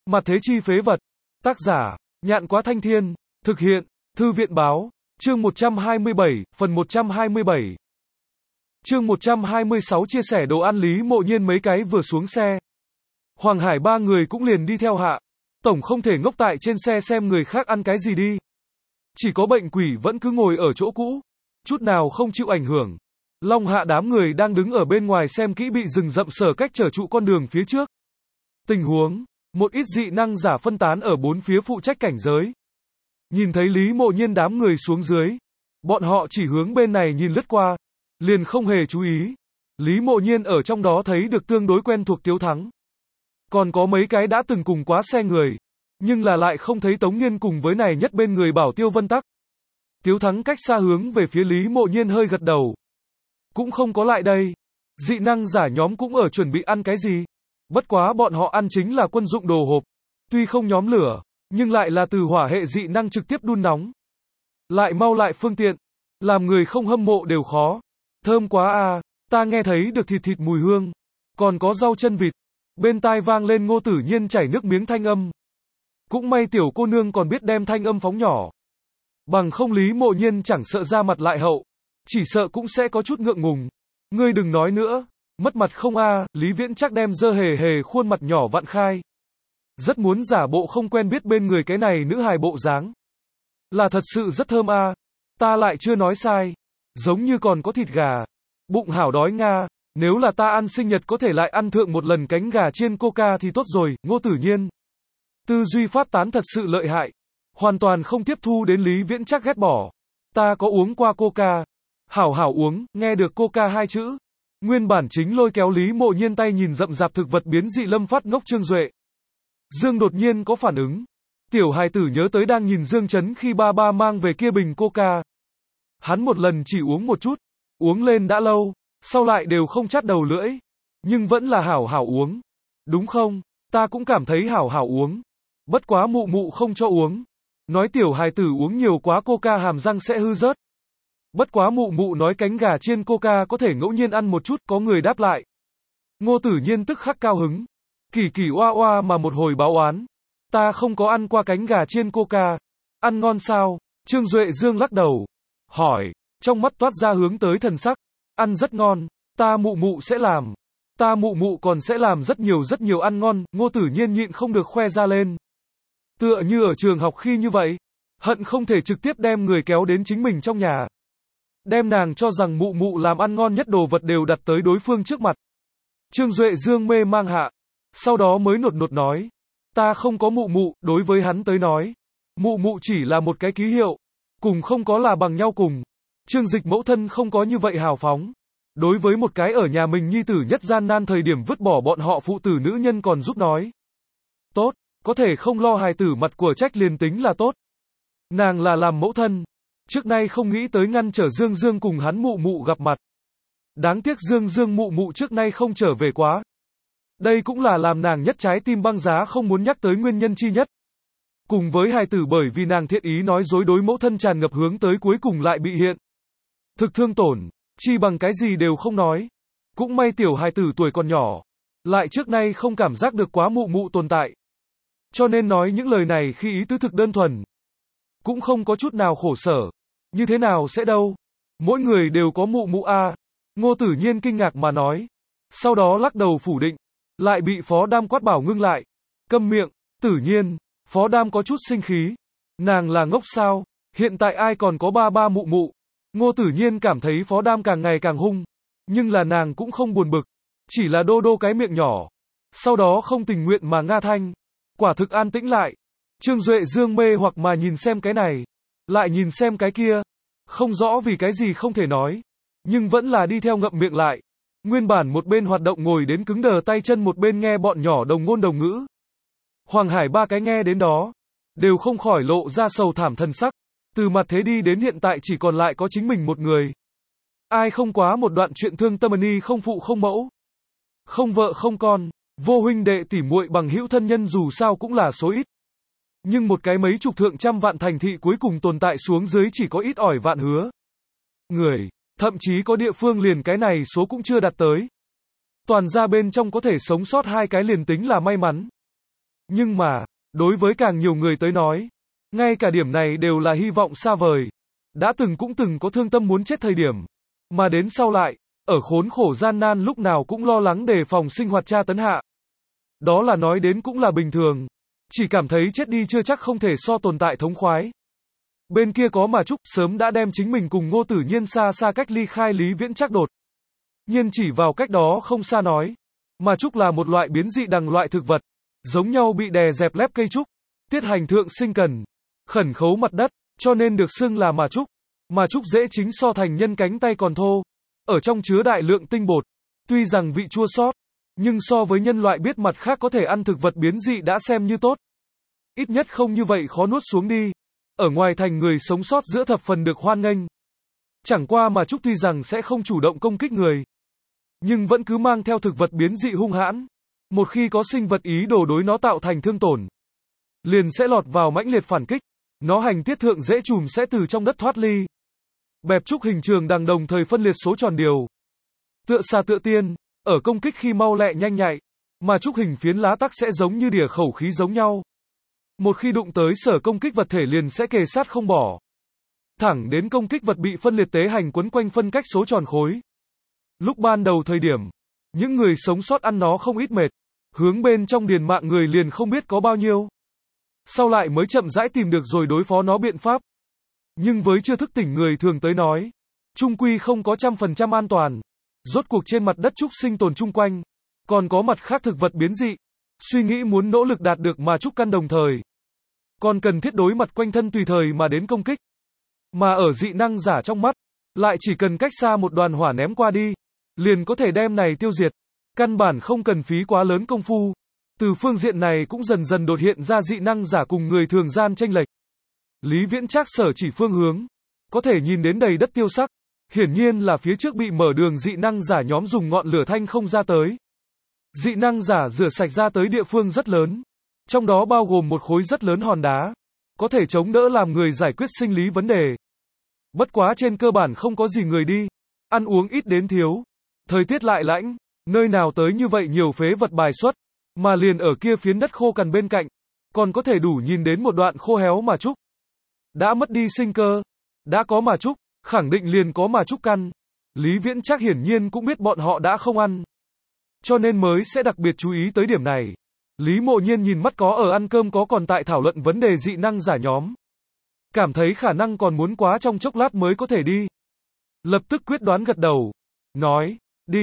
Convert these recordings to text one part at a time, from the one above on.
Mặt thế chi phế vật. Tác giả, Nhạn Quá Thanh Thiên. Thực hiện, Thư viện Báo. Chương 127, phần 127. Chương 126 chia sẻ đồ ăn Lý Mộ Nhiên mấy cái vừa xuống xe. Hoàng Hải ba người cũng liền đi theo hạ. Tổng không thể ngốc tại trên xe xem người khác ăn cái gì đi. Chỉ có bệnh quỷ vẫn cứ ngồi ở chỗ cũ. Chút nào không chịu ảnh hưởng. Long Hạ đám người đang đứng ở bên ngoài xem kỹ bị rừng rậm sở cách trở trụ con đường phía trước. Tình huống, một ít dị năng giả phân tán ở bốn phía phụ trách cảnh giới. Nhìn thấy Lý Mộ Nhiên đám người xuống dưới. Bọn họ chỉ hướng bên này nhìn lướt qua. Liền không hề chú ý. Lý Mộ Nhiên ở trong đó thấy được tương đối quen thuộc Tiếu Thắng. Còn có mấy cái đã từng cùng quá xe người. Nhưng là lại không thấy Tống Nghiên cùng với này nhất bên người bảo Tiêu Vân Tắc. Tiếu Thắng cách xa hướng về phía Lý Mộ Nhiên hơi gật đầu. Cũng không có lại đây. Dị năng giả nhóm cũng ở chuẩn bị ăn cái gì. Bất quá bọn họ ăn chính là quân dụng đồ hộp. Tuy không nhóm lửa, nhưng lại là từ hỏa hệ dị năng trực tiếp đun nóng. Lại mau lại phương tiện. Làm người không hâm mộ đều khó. Thơm quá à, ta nghe thấy được thịt mùi hương. Còn có rau chân vịt. Bên tai vang lên Ngô Tử Nhiên chảy nước miếng thanh âm. Cũng may tiểu cô nương còn biết đem thanh âm phóng nhỏ. Bằng không Lý Mộ Nhiên chẳng sợ ra mặt lại hậu. Chỉ sợ cũng sẽ có chút ngượng ngùng. Ngươi đừng nói nữa. Mất mặt không a, Lý Viễn chắc đem dơ hề hề khuôn mặt nhỏ vặn khai. Rất muốn giả bộ không quen biết bên người cái này nữ hài bộ dáng. Là thật sự rất thơm a. Ta lại chưa nói sai. Giống như còn có thịt gà. Bụng hảo đói nga. Nếu là ta ăn sinh nhật có thể lại ăn thượng một lần cánh gà chiên coca thì tốt rồi, Ngô Tử Nhiên. Tư duy phát tán thật sự lợi hại. Hoàn toàn không tiếp thu đến Lý Viễn chắc ghét bỏ. Ta có uống qua coca. Hảo hảo uống, nghe được coca hai chữ. Nguyên bản chính lôi kéo Lý Mộ Nhiên tay nhìn rậm rạp thực vật biến dị lâm phát ngốc Trương Duệ. Dương đột nhiên có phản ứng. Tiểu hài tử nhớ tới đang nhìn Dương Chấn khi ba ba mang về kia bình coca. Hắn một lần chỉ uống một chút. Uống lên đã lâu. Sau lại đều không chát đầu lưỡi. Nhưng vẫn là hảo hảo uống. Đúng không? Ta cũng cảm thấy hảo hảo uống. Bất quá mụ mụ không cho uống. Nói tiểu hài tử uống nhiều quá coca hàm răng sẽ hư rớt. Bất quá mụ mụ nói cánh gà chiên coca có thể ngẫu nhiên ăn một chút, có người đáp lại. Ngô Tử Nhiên tức khắc cao hứng. Kỳ kỳ oa oa mà một hồi báo oán. Ta không có ăn qua cánh gà chiên coca. Ăn ngon sao? Trương Duệ Dương lắc đầu. Hỏi. Trong mắt toát ra hướng tới thần sắc. Ăn rất ngon. Ta mụ mụ sẽ làm. Ta mụ mụ còn sẽ làm rất nhiều ăn ngon. Ngô Tử Nhiên nhịn không được khoe ra lên. Tựa như ở trường học khi như vậy. Hận không thể trực tiếp đem người kéo đến chính mình trong nhà. Đem nàng cho rằng mụ mụ làm ăn ngon nhất đồ vật đều đặt tới đối phương trước mặt. Trương Duệ Dương mê mang hạ. Sau đó mới nột nột nói. Ta không có mụ mụ, đối với hắn tới nói. Mụ mụ chỉ là một cái ký hiệu. Cùng không có là bằng nhau cùng. Trương Dịch mẫu thân không có như vậy hào phóng. Đối với một cái ở nhà mình nhi tử nhất gian nan thời điểm vứt bỏ bọn họ phụ tử nữ nhân còn giúp nói. Tốt, có thể không lo hài tử mặt của trách liền tính là tốt. Nàng là làm mẫu thân. Trước nay không nghĩ tới ngăn trở Dương Dương cùng hắn mụ mụ gặp mặt. Đáng tiếc Dương Dương mụ mụ trước nay không trở về quá. Đây cũng là làm nàng nhất trái tim băng giá không muốn nhắc tới nguyên nhân chi nhất. Cùng với hài tử bởi vì nàng thiện ý nói dối đối mẫu thân tràn ngập hướng tới cuối cùng lại bị hiện. Thực thương tổn, chi bằng cái gì đều không nói. Cũng may tiểu hài tử tuổi còn nhỏ. Lại trước nay không cảm giác được quá mụ mụ tồn tại. Cho nên nói những lời này khi ý tứ thực đơn thuần. Cũng không có chút nào khổ sở. Như thế nào sẽ đâu? Mỗi người đều có mụ mụ a. Ngô Tử Nhiên kinh ngạc mà nói. Sau đó lắc đầu phủ định. Lại bị Phó Đam quát bảo ngưng lại. Câm miệng, Tử Nhiên. Phó Đam có chút sinh khí. Nàng là ngốc sao? Hiện tại ai còn có ba mụ mụ? Ngô Tử Nhiên cảm thấy Phó Đam càng ngày càng hung. Nhưng là nàng cũng không buồn bực. Chỉ là đô đô cái miệng nhỏ. Sau đó không tình nguyện mà nga thanh. Quả thực an tĩnh lại. Trương Duệ Dương mê hoặc mà nhìn xem cái này. Lại nhìn xem cái kia. Không rõ vì cái gì không thể nói. Nhưng vẫn là đi theo ngậm miệng lại. Nguyên bản một bên hoạt động ngồi đến cứng đờ tay chân một bên nghe bọn nhỏ đồng ngôn đồng ngữ. Hoàng Hải ba cái nghe đến đó. Đều không khỏi lộ ra sầu thảm thân sắc. Từ mặt thế đi đến hiện tại chỉ còn lại có chính mình một người. Ai không quá một đoạn chuyện thương tâm ni không phụ không mẫu. Không vợ không con. Vô huynh đệ tỉ muội bằng hữu thân nhân dù sao cũng là số ít. Nhưng một cái mấy chục thượng trăm vạn thành thị cuối cùng tồn tại xuống dưới chỉ có ít ỏi vạn hứa. Người, thậm chí có địa phương liền cái này số cũng chưa đạt tới. Toàn ra bên trong có thể sống sót hai cái liền tính là may mắn. Nhưng mà, đối với càng nhiều người tới nói, ngay cả điểm này đều là hy vọng xa vời. Đã cũng từng có thương tâm muốn chết thời điểm, mà đến sau lại, ở khốn khổ gian nan lúc nào cũng lo lắng đề phòng sinh hoạt tra tấn hạ. Đó là nói đến cũng là bình thường. Chỉ cảm thấy chết đi chưa chắc không thể so tồn tại thống khoái. Bên kia có mà Trúc, sớm đã đem chính mình cùng Ngô Tử Nhiên xa xa cách ly khai Lý Viễn Trác đột. Nhiên chỉ vào cách đó không xa nói. Mà Trúc là một loại biến dị đằng loại thực vật. Giống nhau bị đè dẹp lép cây trúc. Tiết hành thượng sinh cần. Khẩn khấu mặt đất, cho nên được xưng là mà Trúc. Mà Trúc dễ chính so thành nhân cánh tay còn thô. Ở trong chứa đại lượng tinh bột. Tuy rằng vị chua xót, nhưng so với nhân loại biết mặt khác có thể ăn thực vật biến dị đã xem như tốt. Ít nhất không như vậy khó nuốt xuống đi. Ở ngoài thành người sống sót giữa thập phần được hoan nghênh. Chẳng qua mà Trúc tuy rằng sẽ không chủ động công kích người, nhưng vẫn cứ mang theo thực vật biến dị hung hãn. Một khi có sinh vật ý đồ đối nó tạo thành thương tổn, liền sẽ lọt vào mãnh liệt phản kích. Nó hành tiết thượng dễ chùm sẽ từ trong đất thoát ly. Bẹp Trúc hình trường đằng đồng thời phân liệt số tròn điều. Tựa xà tựa tiên, ở công kích khi mau lẹ nhanh nhạy, mà Trúc hình phiến lá tắc sẽ giống như đỉa khẩu khí giống nhau. Một khi đụng tới sở công kích vật thể liền sẽ kề sát không bỏ. Thẳng đến công kích vật bị phân liệt tế hành quấn quanh phân cách số tròn khối. Lúc ban đầu thời điểm, những người sống sót ăn nó không ít mệt. Hướng bên trong điền mạng người liền không biết có bao nhiêu. Sau lại mới chậm rãi tìm được rồi đối phó nó biện pháp. Nhưng với chưa thức tỉnh người thường tới nói, chung quy không có 100% an toàn. Rốt cuộc trên mặt đất Trúc sinh tồn chung quanh, còn có mặt khác thực vật biến dị. Suy nghĩ muốn nỗ lực đạt được mà Trúc căn đồng thời, còn cần thiết đối mặt quanh thân tùy thời mà đến công kích. Mà ở dị năng giả trong mắt, lại chỉ cần cách xa một đoàn hỏa ném qua đi, liền có thể đem này tiêu diệt. Căn bản không cần phí quá lớn công phu. Từ phương diện này cũng dần dần đột hiện ra dị năng giả cùng người thường gian chênh lệch. Lý Viễn Trác sở chỉ phương hướng, có thể nhìn đến đầy đất tiêu sắc. Hiển nhiên là phía trước bị mở đường dị năng giả nhóm dùng ngọn lửa thanh không ra tới. Dị năng giả rửa sạch ra tới địa phương rất lớn. Trong đó bao gồm một khối rất lớn hòn đá. Có thể chống đỡ làm người giải quyết sinh lý vấn đề. Bất quá trên cơ bản không có gì người đi. Ăn uống ít đến thiếu. Thời tiết lại lạnh. Nơi nào tới như vậy nhiều phế vật bài xuất. Mà liền ở kia phiến đất khô cằn bên cạnh. Còn có thể đủ nhìn đến một đoạn khô héo mà Trúc. Đã mất đi sinh cơ. Đã có mà Trúc, khẳng định liền có mà Trúc căn. Lý Viễn Trác hiển nhiên cũng biết bọn họ đã không ăn. Cho nên mới sẽ đặc biệt chú ý tới điểm này. Lý Mộ Nhiên nhìn mắt có ở ăn cơm có còn tại thảo luận vấn đề dị năng giả nhóm. Cảm thấy khả năng còn muốn quá trong chốc lát mới có thể đi. Lập tức quyết đoán gật đầu. Nói,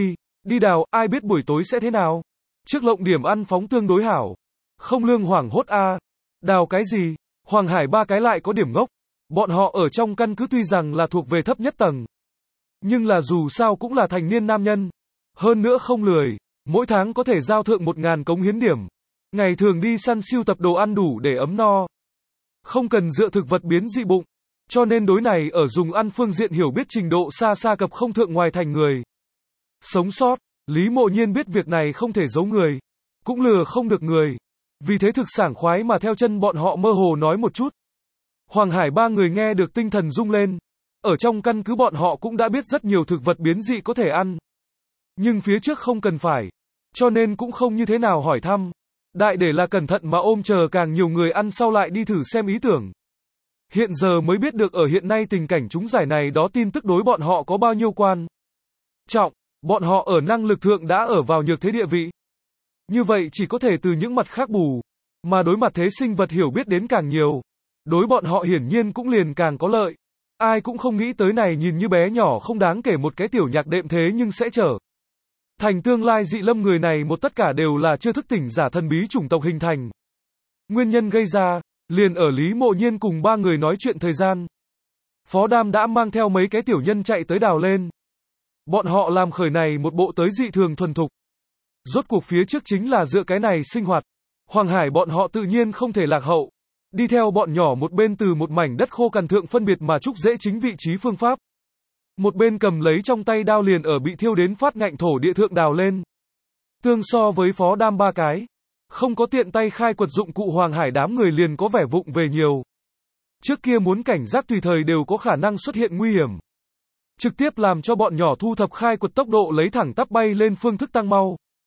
đi đào, ai biết buổi tối sẽ thế nào. Trước lộng điểm ăn phóng tương đối hảo. Không lương hoảng hốt a. Đào cái gì? Hoàng Hải ba cái lại có điểm ngốc. Bọn họ ở trong căn cứ tuy rằng là thuộc về thấp nhất tầng. Nhưng là dù sao cũng là thành niên nam nhân. Hơn nữa không lười. Mỗi tháng có thể giao thượng 1000 cống hiến điểm. Ngày thường đi săn siêu tập đồ ăn đủ để ấm no. Không cần dựa thực vật biến dị bụng. Cho nên đối này ở dùng ăn phương diện hiểu biết trình độ xa xa cập không thượng ngoài thành người. Sống sót, Lý Mộ Nhiên biết việc này không thể giấu người. Cũng lừa không được người. Vì thế thực sảng khoái mà theo chân bọn họ mơ hồ nói một chút. Hoàng Hải ba người nghe được tinh thần rung lên. Ở trong căn cứ bọn họ cũng đã biết rất nhiều thực vật biến dị có thể ăn. Nhưng phía trước không cần phải. Cho nên cũng không như thế nào hỏi thăm. Đại để là cẩn thận mà ôm chờ càng nhiều người ăn sau lại đi thử xem ý tưởng. Hiện giờ mới biết được ở hiện nay tình cảnh chúng giải này đó tin tức đối bọn họ có bao nhiêu quan trọng. Bọn họ ở năng lực thượng đã ở vào nhược thế địa vị. Như vậy chỉ có thể từ những mặt khác bù. Mà đối mặt thế sinh vật hiểu biết đến càng nhiều. Đối bọn họ hiển nhiên cũng liền càng có lợi. Ai cũng không nghĩ tới này nhìn như bé nhỏ không đáng kể một cái tiểu nhạc đệm thế nhưng sẽ trở thành tương lai dị lâm người này một tất cả đều là chưa thức tỉnh giả thần bí chủng tộc hình thành. Nguyên nhân gây ra, liền ở Lý Mộ Nhiên cùng ba người nói chuyện thời gian. Phó Đam đã mang theo mấy cái tiểu nhân chạy tới đào lên. Bọn họ làm khởi này một bộ tới dị thường thuần thục. Rốt cuộc phía trước chính là dựa cái này sinh hoạt. Hoàng Hải bọn họ tự nhiên không thể lạc hậu. Đi theo bọn nhỏ một bên từ một mảnh đất khô cằn thượng phân biệt mà Trúc dễ chính vị trí phương pháp. Một bên cầm lấy trong tay đao liền ở bị thiêu đến phát ngạnh thổ địa thượng đào lên. Tương so với Phó Đam ba cái. Không có tiện tay khai quật dụng cụ Hoàng Hải đám người liền có vẻ vụng về nhiều. Trước kia muốn cảnh giác tùy thời đều có khả năng xuất hiện nguy hiểm. Trực tiếp làm cho bọn nhỏ thu thập khai quật tốc độ lấy thẳng tắp bay lên phương thức tăng mau.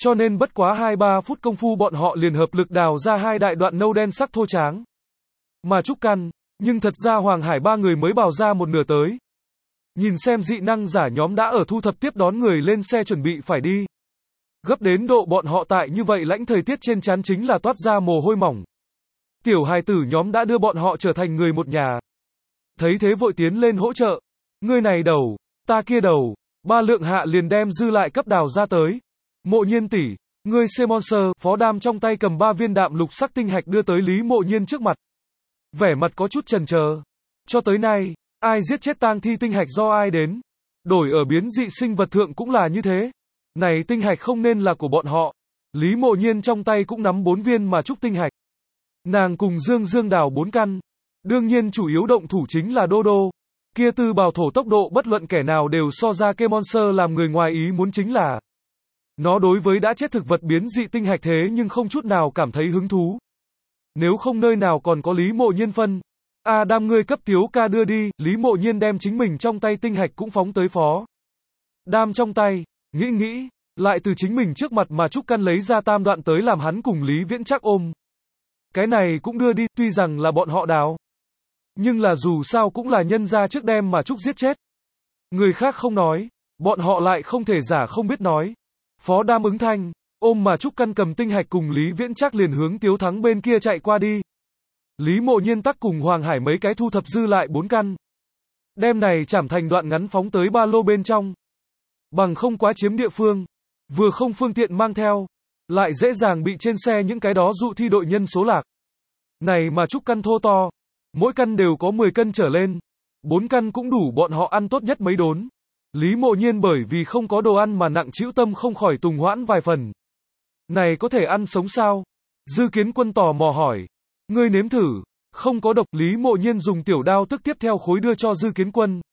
Cho nên bất quá 2-3 phút công phu bọn họ liền hợp lực đào ra 2 đại đoạn nâu đen sắc thô tráng. Mà Trúc Căn, nhưng thật ra Hoàng Hải 3 người mới bào ra một nửa tới. Nhìn xem dị năng giả nhóm đã ở thu thập tiếp đón người lên xe chuẩn bị phải đi. Gấp đến độ bọn họ tại như vậy lãnh thời tiết trên trán chính là toát ra mồ hôi mỏng. Tiểu hài tử nhóm đã đưa bọn họ trở thành người một nhà. Thấy thế vội tiến lên hỗ trợ. Ngươi này đầu, ta kia đầu, 3 lượng hạ liền đem dư lại cấp đào ra tới. Mộ Nhiên tỷ, ngươi C-Monster, Phó Đam trong tay cầm 3 viên đạm lục sắc tinh hạch đưa tới Lý Mộ Nhiên trước mặt. Vẻ mặt có chút chần chờ. Cho tới nay, ai giết chết tang thi tinh hạch do ai đến. Đổi ở biến dị sinh vật thượng cũng là như thế. Này tinh hạch không nên là của bọn họ. Lý Mộ Nhiên trong tay cũng nắm 4 viên mà trúc tinh hạch. Nàng cùng Dương Dương đào 4 căn. Đương nhiên chủ yếu động thủ chính là Đô Đô. Kia tư bào thổ tốc độ bất luận kẻ nào đều so ra K-Monster làm người ngoài ý muốn chính là. Nó đối với đã chết thực vật biến dị tinh hạch thế nhưng không chút nào cảm thấy hứng thú. Nếu không nơi nào còn có Lý Mộ Nhiên phân. Đam ngươi cấp Tiếu ca đưa đi, Lý Mộ Nhiên đem chính mình trong tay tinh hạch cũng phóng tới Phó Đam trong tay, nghĩ, lại từ chính mình trước mặt mà Trúc Căn lấy ra tam đoạn tới làm hắn cùng Lý Viễn Trác ôm. Cái này cũng đưa đi, tuy rằng là bọn họ đào. Nhưng là dù sao cũng là nhân ra trước đem mà Trúc giết chết. Người khác không nói, bọn họ lại không thể giả không biết nói. Phó Đam ứng thanh, ôm mà Trúc Căn cầm tinh hạch cùng Lý Viễn Trác liền hướng Tiếu Thắng bên kia chạy qua đi. Lý Mộ Nhiên tắc cùng Hoàng Hải mấy cái thu thập dư lại 4 căn. Đem này chảm thành đoạn ngắn phóng tới ba lô bên trong. Bằng không quá chiếm địa phương, vừa không phương tiện mang theo, lại dễ dàng bị trên xe những cái đó dụ thi đội nhân số lạc. Này mà Trúc căn thô to, mỗi căn đều có 10 cân trở lên, 4 căn cũng đủ bọn họ ăn tốt nhất mấy đốn. Lý Mộ Nhiên bởi vì không có đồ ăn mà nặng trĩu tâm không khỏi tùng hoãn vài phần. Này có thể ăn sống sao? Dư Kiến Quân tò mò hỏi. Ngươi nếm thử, không có độc. Lý Mộ Nhiên dùng tiểu đao tức tiếp theo khối đưa cho Dư Kiến Quân.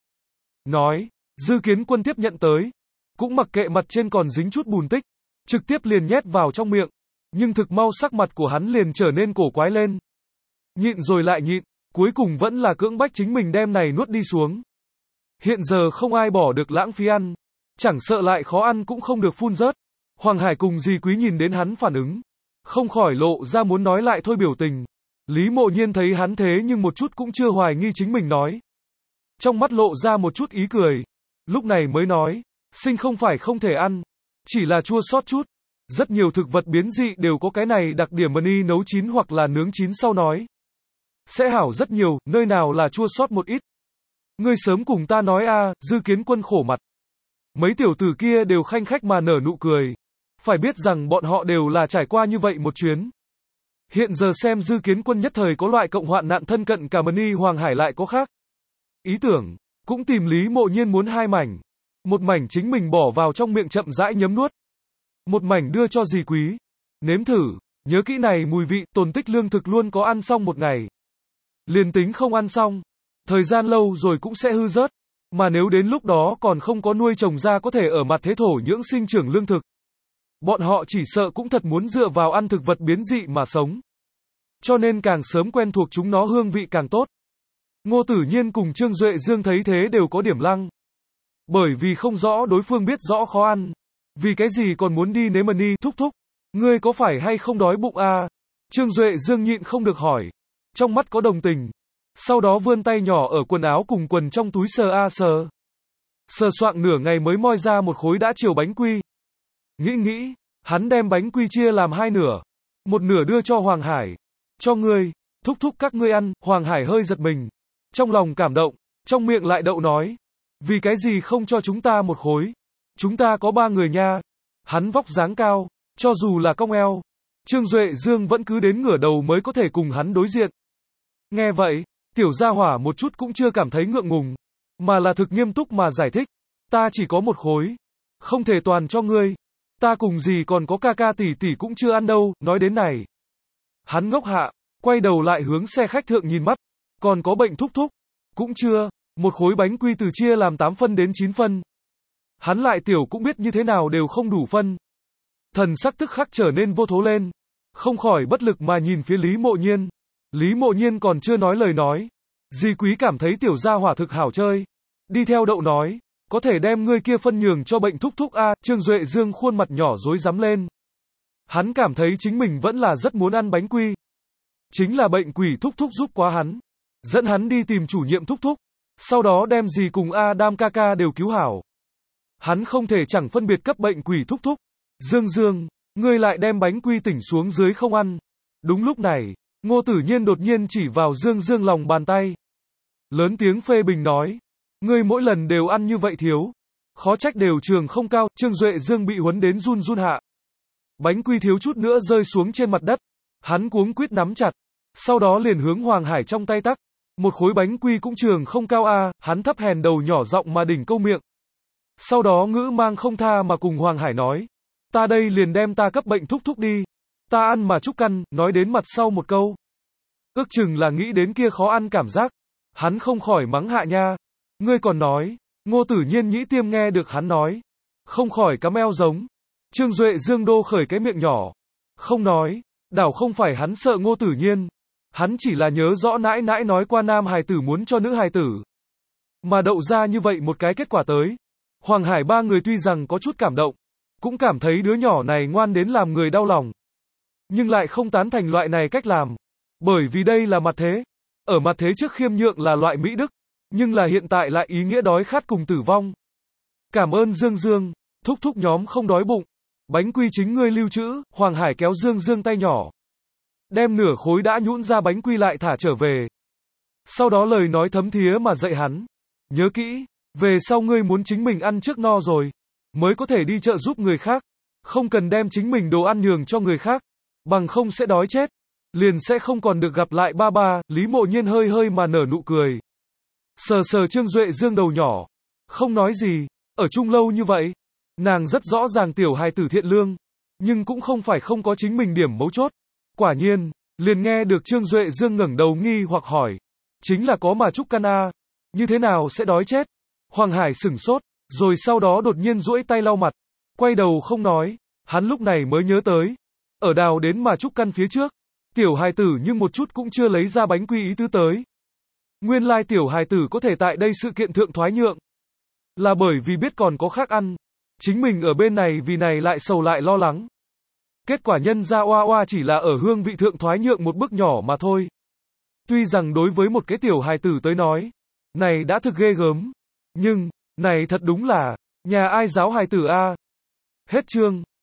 Nói, Dư Kiến Quân tiếp nhận tới, cũng mặc kệ mặt trên còn dính chút bùn tích, trực tiếp liền nhét vào trong miệng, nhưng thực mau sắc mặt của hắn liền trở nên cổ quái lên. Nhịn rồi lại nhịn, cuối cùng vẫn là cưỡng bách chính mình đem này nuốt đi xuống. Hiện giờ không ai bỏ được lãng phí ăn, chẳng sợ lại khó ăn cũng không được phun rớt. Hoàng Hải cùng Dì Quý nhìn đến hắn phản ứng, không khỏi lộ ra muốn nói lại thôi biểu tình. Lý Mộ Nhiên thấy hắn thế nhưng một chút cũng chưa hoài nghi chính mình nói. Trong mắt lộ ra một chút ý cười, lúc này mới nói, sinh không phải không thể ăn, chỉ là chua xót chút. Rất nhiều thực vật biến dị đều có cái này đặc điểm mani nấu chín hoặc là nướng chín sau nói. Sẽ hảo rất nhiều, nơi nào là chua xót một ít. Ngươi sớm cùng ta nói Dư Kiến Quân khổ mặt. Mấy tiểu tử kia đều khanh khách mà nở nụ cười. Phải biết rằng bọn họ đều là trải qua như vậy một chuyến. Hiện giờ xem Dư Kiến Quân nhất thời có loại cộng hoạn nạn thân cận cả Mani Hoàng Hải lại có khác. Ý tưởng, cũng tìm Lý Mộ Nhiên muốn 2 mảnh. Một mảnh chính mình bỏ vào trong miệng chậm rãi nhấm nuốt. Một mảnh đưa cho Dì Quý. Nếm thử, nhớ kỹ này mùi vị, tồn tích lương thực luôn có ăn xong một ngày. Liền tính không ăn xong, thời gian lâu rồi cũng sẽ hư rớt. Mà nếu đến lúc đó còn không có nuôi trồng ra có thể ở mặt thế thổ nhưỡng sinh trưởng lương thực. Bọn họ chỉ sợ cũng thật muốn dựa vào ăn thực vật biến dị mà sống. Cho nên càng sớm quen thuộc chúng nó hương vị càng tốt. Ngô Tử Nhiên cùng Trương Duệ Dương thấy thế đều có điểm lăng. Bởi vì không rõ đối phương biết rõ khó ăn. Vì cái gì còn muốn đi nếm mani thúc thúc. Ngươi có phải hay không đói bụng Trương Duệ Dương nhịn không được hỏi. Trong mắt có đồng tình. Sau đó vươn tay nhỏ ở quần áo cùng quần trong túi sờ sờ. Sờ soạng nửa ngày mới moi ra một khối đã chiều bánh quy. Nghĩ, hắn đem bánh quy chia làm 2 nửa. Một nửa đưa cho Hoàng Hải. Cho ngươi, thúc thúc các ngươi ăn. Hoàng Hải hơi giật mình. Trong lòng cảm động, trong miệng lại đậu nói. Vì cái gì không cho chúng ta một khối? Chúng ta có 3 người nha. Hắn vóc dáng cao, cho dù là cong eo. Trương Duệ Dương vẫn cứ đến ngửa đầu mới có thể cùng hắn đối diện. Nghe vậy, tiểu gia hỏa một chút cũng chưa cảm thấy ngượng ngùng. Mà là thực nghiêm túc mà giải thích. Ta chỉ có một khối. Không thể toàn cho ngươi. Ta cùng gì còn có ca ca tỷ tỷ cũng chưa ăn đâu. Nói đến này. Hắn ngốc hạ, quay đầu lại hướng xe khách thượng nhìn mắt. Còn có bệnh thúc thúc. Cũng chưa. Một khối bánh quy từ chia làm 8 phân đến 9 phân. Hắn lại tiểu cũng biết như thế nào đều không đủ phân. Thần sắc tức khắc trở nên vô thố lên. Không khỏi bất lực mà nhìn phía Lý Mộ Nhiên. Lý Mộ Nhiên còn chưa nói lời nói. Dì Quý cảm thấy tiểu gia hỏa thực hảo chơi. Đi theo đậu nói. Có thể đem ngươi kia phân nhường cho bệnh thúc thúc Trương Duệ Dương khuôn mặt nhỏ rối rắm lên. Hắn cảm thấy chính mình vẫn là rất muốn ăn bánh quy. Chính là bệnh quỷ thúc thúc giúp quá hắn. Dẫn hắn đi tìm chủ nhiệm thúc thúc. Sau đó đem dì cùng Adam ca ca đều cứu hảo. Hắn không thể chẳng phân biệt cấp bệnh quỷ thúc thúc. Dương Dương, ngươi lại đem bánh quy tỉnh xuống dưới không ăn. Đúng lúc này, Ngô Tử Nhiên đột nhiên chỉ vào Dương Dương lòng bàn tay. Lớn tiếng phê bình nói. Ngươi mỗi lần đều ăn như vậy thiếu. Khó trách đều trường không cao, Trương Duệ Dương bị huấn đến run run hạ. Bánh quy thiếu chút nữa rơi xuống trên mặt đất. Hắn cuống quýt nắm chặt. Sau đó liền hướng Hoàng Hải trong tay tắc. Một khối bánh quy cũng trường không cao a, hắn thấp hèn đầu nhỏ giọng mà đỉnh câu miệng. Sau đó ngữ mang không tha mà cùng Hoàng Hải nói. Ta đây liền đem ta cấp bệnh thúc thúc đi. Ta ăn mà chúc căn, nói đến mặt sau một câu. Ước chừng là nghĩ đến kia khó ăn cảm giác. Hắn không khỏi mắng hạ nha. Ngươi còn nói. Ngô Tử Nhiên nhĩ tiêm nghe được hắn nói. Không khỏi cắm eo giống. Trương Duệ Dương đô khởi cái miệng nhỏ. Không nói. Đảo không phải hắn sợ Ngô Tử Nhiên. Hắn chỉ là nhớ rõ nãi nãi nói qua nam hài tử muốn cho nữ hài tử. Mà đậu ra như vậy một cái kết quả tới. Hoàng Hải ba người tuy rằng có chút cảm động. Cũng cảm thấy đứa nhỏ này ngoan đến làm người đau lòng. Nhưng lại không tán thành loại này cách làm. Bởi vì đây là mặt thế. Ở mặt thế trước khiêm nhượng là loại mỹ đức. Nhưng là hiện tại lại ý nghĩa đói khát cùng tử vong. Cảm ơn Dương Dương. Thúc thúc nhóm không đói bụng. Bánh quy chính ngươi lưu trữ. Hoàng Hải kéo Dương Dương tay nhỏ. Đem nửa khối đã nhũn ra bánh quy lại thả trở về. Sau đó lời nói thấm thía mà dạy hắn. Nhớ kỹ, về sau ngươi muốn chính mình ăn trước no rồi. Mới có thể đi chợ giúp người khác. Không cần đem chính mình đồ ăn nhường cho người khác. Bằng không sẽ đói chết. Liền sẽ không còn được gặp lại ba ba. Lý Mộ Nhiên hơi hơi mà nở nụ cười. Sờ sờ Trương Duệ Dương đầu nhỏ. Không nói gì. Ở chung lâu như vậy. Nàng rất rõ ràng tiểu hài tử thiện lương. Nhưng cũng không phải không có chính mình điểm mấu chốt. Quả nhiên, liền nghe được Trương Duệ Dương ngẩng đầu nghi hoặc hỏi. Chính là có mà chúc căn a. Như thế nào sẽ đói chết? Hoàng Hải sửng sốt. Rồi sau đó đột nhiên duỗi tay lau mặt. Quay đầu không nói. Hắn lúc này mới nhớ tới. Ở đào đến mà chúc căn phía trước. Tiểu hài tử nhưng một chút cũng chưa lấy ra bánh quy ý tứ tới. Nguyên lai tiểu hài tử có thể tại đây sự kiện thượng thoái nhượng. Là bởi vì biết còn có khác ăn. Chính mình ở bên này vì này lại sầu lại lo lắng. Kết quả nhân ra oa oa chỉ là ở hương vị thượng thoái nhượng một bước nhỏ mà thôi. Tuy rằng đối với một cái tiểu hài tử tới nói. Này đã thực ghê gớm. Nhưng, này thật đúng là, nhà ai giáo hài tử a. Hết chương.